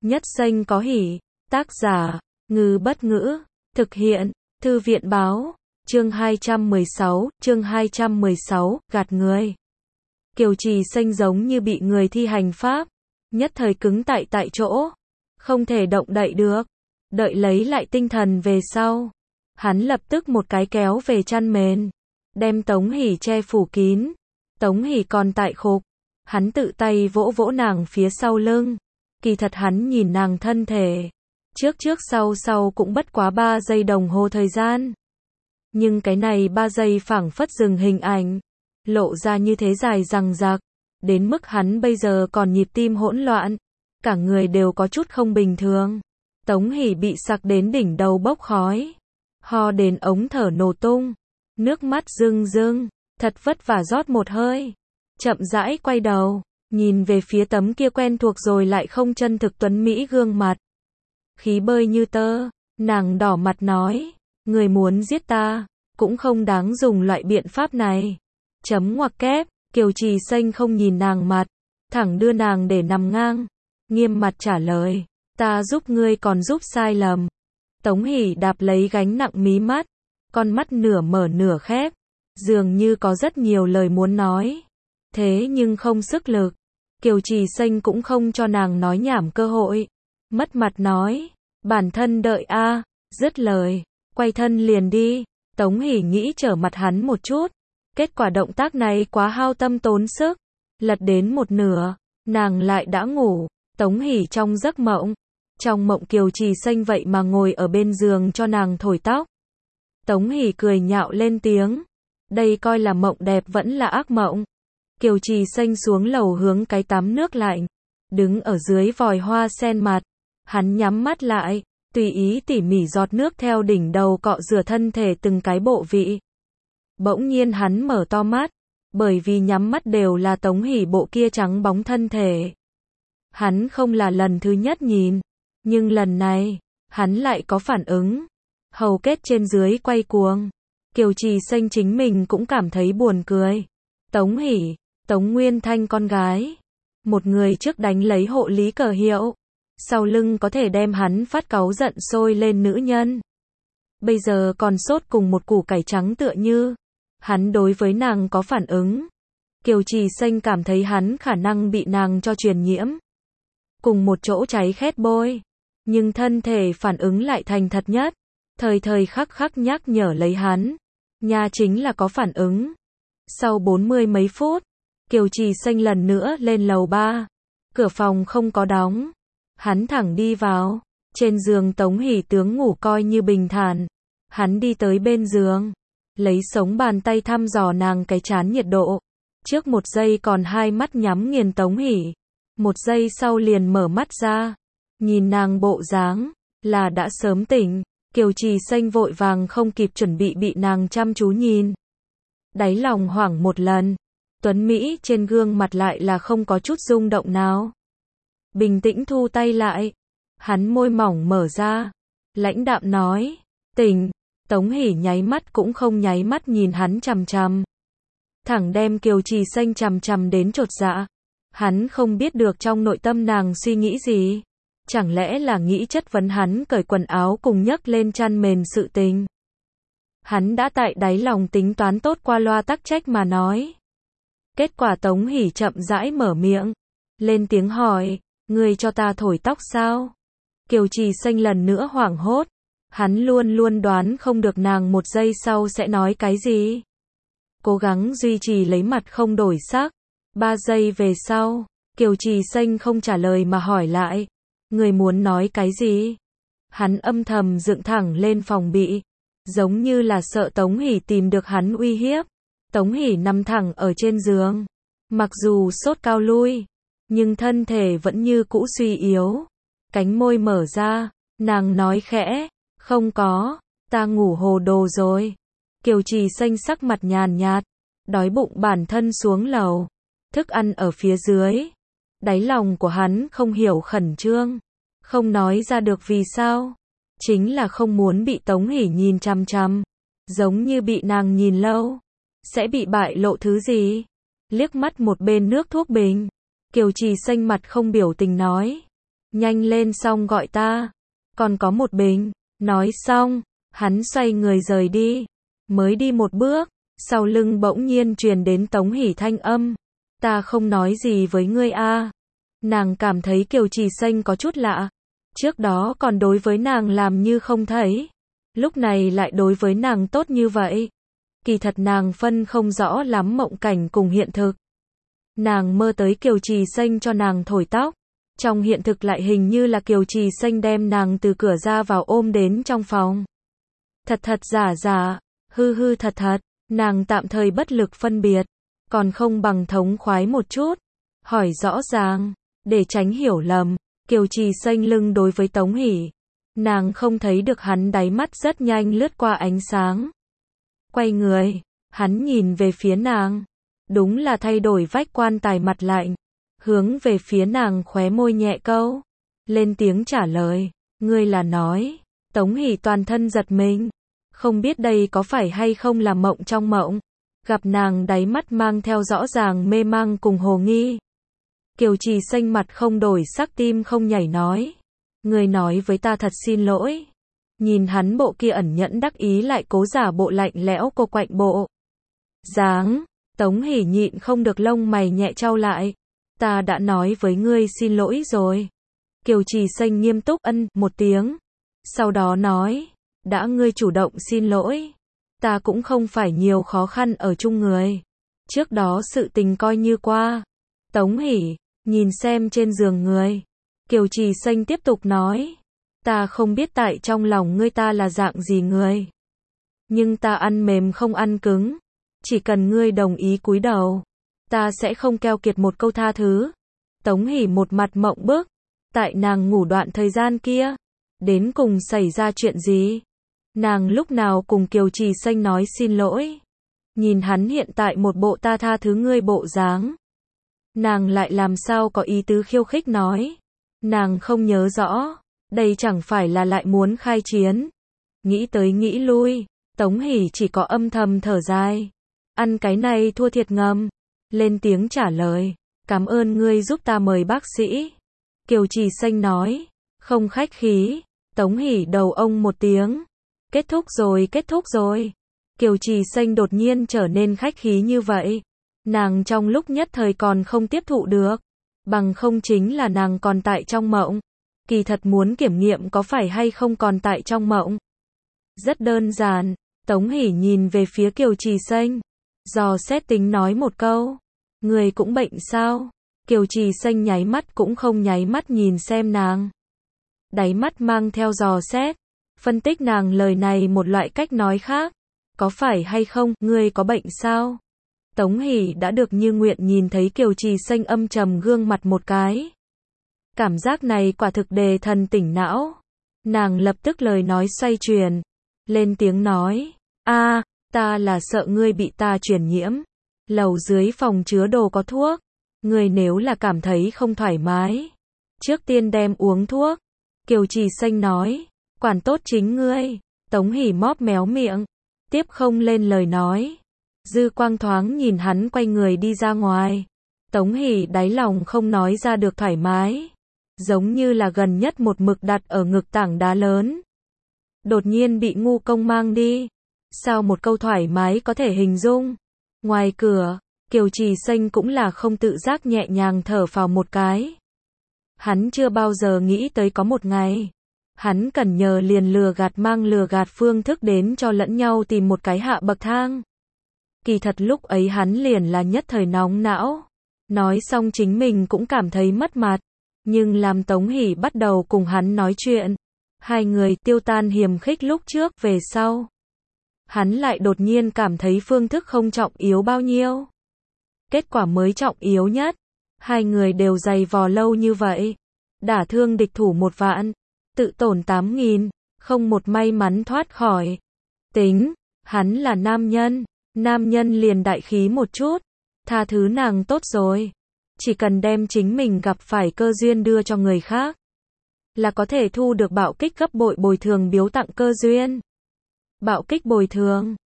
Nhất danh có hỷ. Tác giả, Ngư Bất Ngữ. Thực hiện, Thư viện Báo. Chương 216, gạt người. Kiều Trì Xanh giống như bị người thi hành pháp, nhất thời cứng tại chỗ, không thể động đậy được. Đợi lấy lại tinh thần về sau, hắn lập tức một cái kéo về chăn mền, đem Tống Hỷ che phủ kín. Tống Hỷ còn tại khục, hắn tự tay vỗ vỗ nàng phía sau lưng. Kỳ thật hắn nhìn nàng thân thể, trước sau cũng bất quá 3 giây đồng hồ thời gian. Nhưng cái này 3 giây phảng phất dừng hình ảnh, lộ ra như thế dài dằng dặc, đến mức hắn bây giờ còn nhịp tim hỗn loạn, cả người đều có chút không bình thường. Tống Hỷ bị sặc đến đỉnh đầu bốc khói, ho đến ống thở nổ tung, nước mắt rưng rưng, thật vất vả rót một hơi, chậm rãi quay đầu, nhìn về phía tấm kia quen thuộc rồi lại không chân thực tuấn mỹ gương mặt. Khí bơi như tơ, nàng đỏ mặt nói, người muốn giết ta, cũng không đáng dùng loại biện pháp này. Chấm ngoặc kép, Kiều Trì Xanh không nhìn nàng mặt, thẳng đưa nàng để nằm ngang, nghiêm mặt trả lời, ta giúp ngươi còn giúp sai lầm. Tống Hỷ đạp lấy gánh nặng mí mắt, con mắt nửa mở nửa khép, dường như có rất nhiều lời muốn nói, thế nhưng không sức lực. Kiều Trì Xanh cũng không cho nàng nói nhảm cơ hội, mất mặt nói, bản thân đợi a. Dứt lời, quay thân liền đi. Tống Hỷ nghĩ trở mặt hắn một chút, kết quả động tác này quá hao tâm tốn sức, lật đến một nửa, nàng lại đã ngủ. Tống Hỷ trong giấc mộng, trong mộng Kiều Trì Xanh vậy mà ngồi ở bên giường cho nàng thổi tóc. Tống Hỷ cười nhạo lên tiếng, đây coi là mộng đẹp vẫn là ác mộng. Kiều Trì Xanh xuống lầu hướng cái tắm nước lạnh, đứng ở dưới vòi hoa sen mặt, hắn nhắm mắt lại, tùy ý tỉ mỉ giọt nước theo đỉnh đầu cọ rửa thân thể từng cái bộ vị. Bỗng nhiên hắn mở to mắt, bởi vì nhắm mắt đều là Tống Hỷ bộ kia trắng bóng thân thể. Hắn không là lần thứ nhất nhìn, nhưng lần này, hắn lại có phản ứng. Hầu kết trên dưới quay cuồng. Kiều Trì Xanh chính mình cũng cảm thấy buồn cười. Tống Hỷ, Tống Nguyên Thanh con gái, một người trước đánh lấy hộ lý cờ hiệu, sau lưng có thể đem hắn phát cáu giận sôi lên nữ nhân, bây giờ còn sốt cùng một củ cải trắng tựa như. Hắn đối với nàng có phản ứng. Kiều Trì Xanh cảm thấy hắn khả năng bị nàng cho truyền nhiễm, cùng một chỗ cháy khét bôi, nhưng thân thể phản ứng lại thành thật nhất, thời khắc nhắc nhở lấy hắn, nha chính là có phản ứng. Sau 40 mấy phút, Kiều Trì Xanh lần nữa lên lầu 3, cửa phòng không có đóng, hắn thẳng đi vào, trên giường Tống Hỷ tướng ngủ coi như bình thản, hắn đi tới bên giường, lấy sống bàn tay thăm dò nàng cái trán nhiệt độ, trước một giây còn hai mắt nhắm nghiền Tống Hỷ, một giây sau liền mở mắt ra, nhìn nàng bộ dáng, là đã sớm tỉnh. Kiều Trì Xanh vội vàng không kịp chuẩn bị nàng chăm chú nhìn. Đáy lòng hoảng một lần, tuấn Mỹ trên gương mặt lại là không có chút rung động nào. Bình tĩnh thu tay lại, hắn môi mỏng mở ra, lãnh đạm nói, tỉnh. Tống Hỷ nháy mắt cũng không nháy mắt nhìn hắn chằm chằm, thẳng đem Kiều Trì Xanh chằm đến chột dạ. Hắn không biết được trong nội tâm nàng suy nghĩ gì, chẳng lẽ là nghĩ chất vấn hắn cởi quần áo cùng nhấc lên chăn mền sự tình. Hắn đã tại đáy lòng tính toán tốt qua loa tắc trách mà nói. Kết quả Tống Hỷ chậm rãi mở miệng, lên tiếng hỏi, ngươi cho ta thổi tóc sao? Kiều Trì Xanh lần nữa hoảng hốt, hắn luôn đoán không được nàng một giây sau sẽ nói cái gì. Cố gắng duy trì lấy mặt không đổi sắc. 3 giây về sau, Kiều Trì Xanh không trả lời mà hỏi lại, người muốn nói cái gì? Hắn âm thầm dựng thẳng lên phòng bị, giống như là sợ Tống Hỷ tìm được hắn uy hiếp. Tống Hỷ nằm thẳng ở trên giường, mặc dù sốt cao lui, nhưng thân thể vẫn như cũ suy yếu. Cánh môi mở ra, nàng nói khẽ, không có, ta ngủ hồ đồ rồi. Kiều Trì Xanh sắc mặt nhàn nhạt, đói bụng bản thân xuống lầu, thức ăn ở phía dưới. Đáy lòng của hắn không hiểu khẩn trương, không nói ra được vì sao, chính là không muốn bị Tống Hỷ nhìn chằm chằm, giống như bị nàng nhìn lâu, sẽ bị bại lộ thứ gì. Liếc mắt một bên nước thuốc bình, Kiều Trì Xanh mặt không biểu tình nói, nhanh lên xong gọi ta. Còn có một bình. Nói xong, hắn xoay người rời đi. Mới đi một bước, sau lưng bỗng nhiên truyền đến Tống Hỷ thanh âm. Ta không nói gì với ngươi a. Nàng cảm thấy Kiều Trì Xanh có chút lạ. Trước đó còn đối với nàng làm như không thấy. Lúc này lại đối với nàng tốt như vậy. Kỳ thật nàng phân không rõ lắm mộng cảnh cùng hiện thực. Nàng mơ tới Kiều Trì Xanh cho nàng thổi tóc. Trong hiện thực lại hình như là Kiều Trì Xanh đem nàng từ cửa ra vào ôm đến trong phòng. Thật thật giả giả, hư hư thật thật, nàng tạm thời bất lực phân biệt. Còn không bằng thống khoái một chút. Hỏi rõ ràng, để tránh hiểu lầm. Kiều Trì Xanh lưng đối với Tống Hỷ. Nàng không thấy được hắn đáy mắt rất nhanh lướt qua ánh sáng. Quay người, hắn nhìn về phía nàng. Đúng là thay đổi vách quan tài mặt lạnh. Hướng về phía nàng khóe môi nhẹ câu. Lên tiếng trả lời. Ngươi là nói. Tống Hỷ toàn thân giật mình. Không biết đây có phải hay không là mộng trong mộng. Gặp nàng đáy mắt mang theo rõ ràng mê mang cùng hồ nghi. Kiều Trì Xanh mặt không đổi sắc tim không nhảy nói. Ngươi nói với ta thật xin lỗi. Nhìn hắn bộ kia ẩn nhẫn đắc ý lại cố giả bộ lạnh lẽo cô quạnh bộ dáng. Tống Hỷ nhịn không được lông mày nhẹ trao lại. Ta đã nói với ngươi xin lỗi rồi. Kiều Trì Xanh nghiêm túc ân một tiếng. Sau đó nói. Đã ngươi chủ động xin lỗi. Ta cũng không phải nhiều khó khăn ở chung người. Trước đó sự tình coi như qua. Tống Hỷ nhìn xem trên giường người. Kiều Trì Xanh tiếp tục nói. Ta không biết tại trong lòng ngươi ta là dạng gì người. Nhưng ta ăn mềm không ăn cứng. Chỉ cần ngươi đồng ý cúi đầu. Ta sẽ không keo kiệt một câu tha thứ. Tống Hỷ một mặt mộng bức. Tại nàng ngủ đoạn thời gian kia. Đến cùng xảy ra chuyện gì? Nàng lúc nào cùng Kiều Trì Xanh nói xin lỗi. Nhìn hắn hiện tại một bộ ta tha thứ ngươi bộ dáng. Nàng lại làm sao có ý tứ khiêu khích nói. Nàng không nhớ rõ. Đây chẳng phải là lại muốn khai chiến. Nghĩ tới nghĩ lui. Tống Hỷ chỉ có âm thầm thở dài. Ăn cái này thua thiệt ngầm. Lên tiếng trả lời. Cảm ơn ngươi giúp ta mời bác sĩ. Kiều Trì Xanh nói. Không khách khí. Tống Hỷ đầu ông một tiếng. Kết thúc rồi, kết thúc rồi. Kiều Trì Xanh đột nhiên trở nên khách khí như vậy. Nàng trong lúc nhất thời còn không tiếp thụ được. Bằng không chính là nàng còn tại trong mộng. Kỳ thật muốn kiểm nghiệm có phải hay không còn tại trong mộng. Rất đơn giản. Tống Hỷ nhìn về phía Kiều Trì Xanh. Dò xét tính nói một câu. Người cũng bệnh sao? Kiều Trì Xanh nháy mắt cũng không nháy mắt nhìn xem nàng. Đáy mắt mang theo dò xét. Phân tích nàng lời này một loại cách nói khác. Có phải hay không, ngươi có bệnh sao? Tống Hỷ đã được như nguyện nhìn thấy Kiều Trì Xanh âm trầm gương mặt một cái. Cảm giác này quả thực đề thần tỉnh não. Nàng lập tức lời nói xoay chuyển. Lên tiếng nói. Ta là sợ ngươi bị ta truyền nhiễm. Lầu dưới phòng chứa đồ có thuốc. Ngươi nếu là cảm thấy không thoải mái. Trước tiên đem uống thuốc. Kiều Trì Xanh nói. Quản tốt chính ngươi. Tống Hỷ móp méo miệng. Tiếp không lên lời nói. Dư quang thoáng nhìn hắn quay người đi ra ngoài. Tống Hỷ đáy lòng không nói ra được thoải mái. Giống như là gần nhất một mực đặt ở ngực tảng đá lớn. Đột nhiên bị ngu công mang đi. Sao một câu thoải mái có thể hình dung. Ngoài cửa, Kiều Trì Xanh cũng là không tự giác nhẹ nhàng thở phào một cái. Hắn chưa bao giờ nghĩ tới có một ngày. Hắn cần nhờ liền lừa gạt mang lừa gạt phương thức đến cho lẫn nhau tìm một cái hạ bậc thang. Kỳ thật lúc ấy hắn liền là nhất thời nóng não. Nói xong chính mình cũng cảm thấy mất mặt. Nhưng làm Tống Hỷ bắt đầu cùng hắn nói chuyện. Hai người tiêu tan hiềm khích lúc trước về sau. Hắn lại đột nhiên cảm thấy phương thức không trọng yếu bao nhiêu. Kết quả mới trọng yếu nhất. Hai người đều dày vò lâu như vậy. Đả thương địch thủ 1 vạn. Tự tổn 8.000. Không một may mắn thoát khỏi. Tính, hắn là nam nhân. Nam nhân liền đại khí một chút. Tha thứ nàng tốt rồi. Chỉ cần đem chính mình gặp phải cơ duyên đưa cho người khác. Là có thể thu được bạo kích gấp bội bồi thường biếu tặng cơ duyên. Bạo kích bồi thường.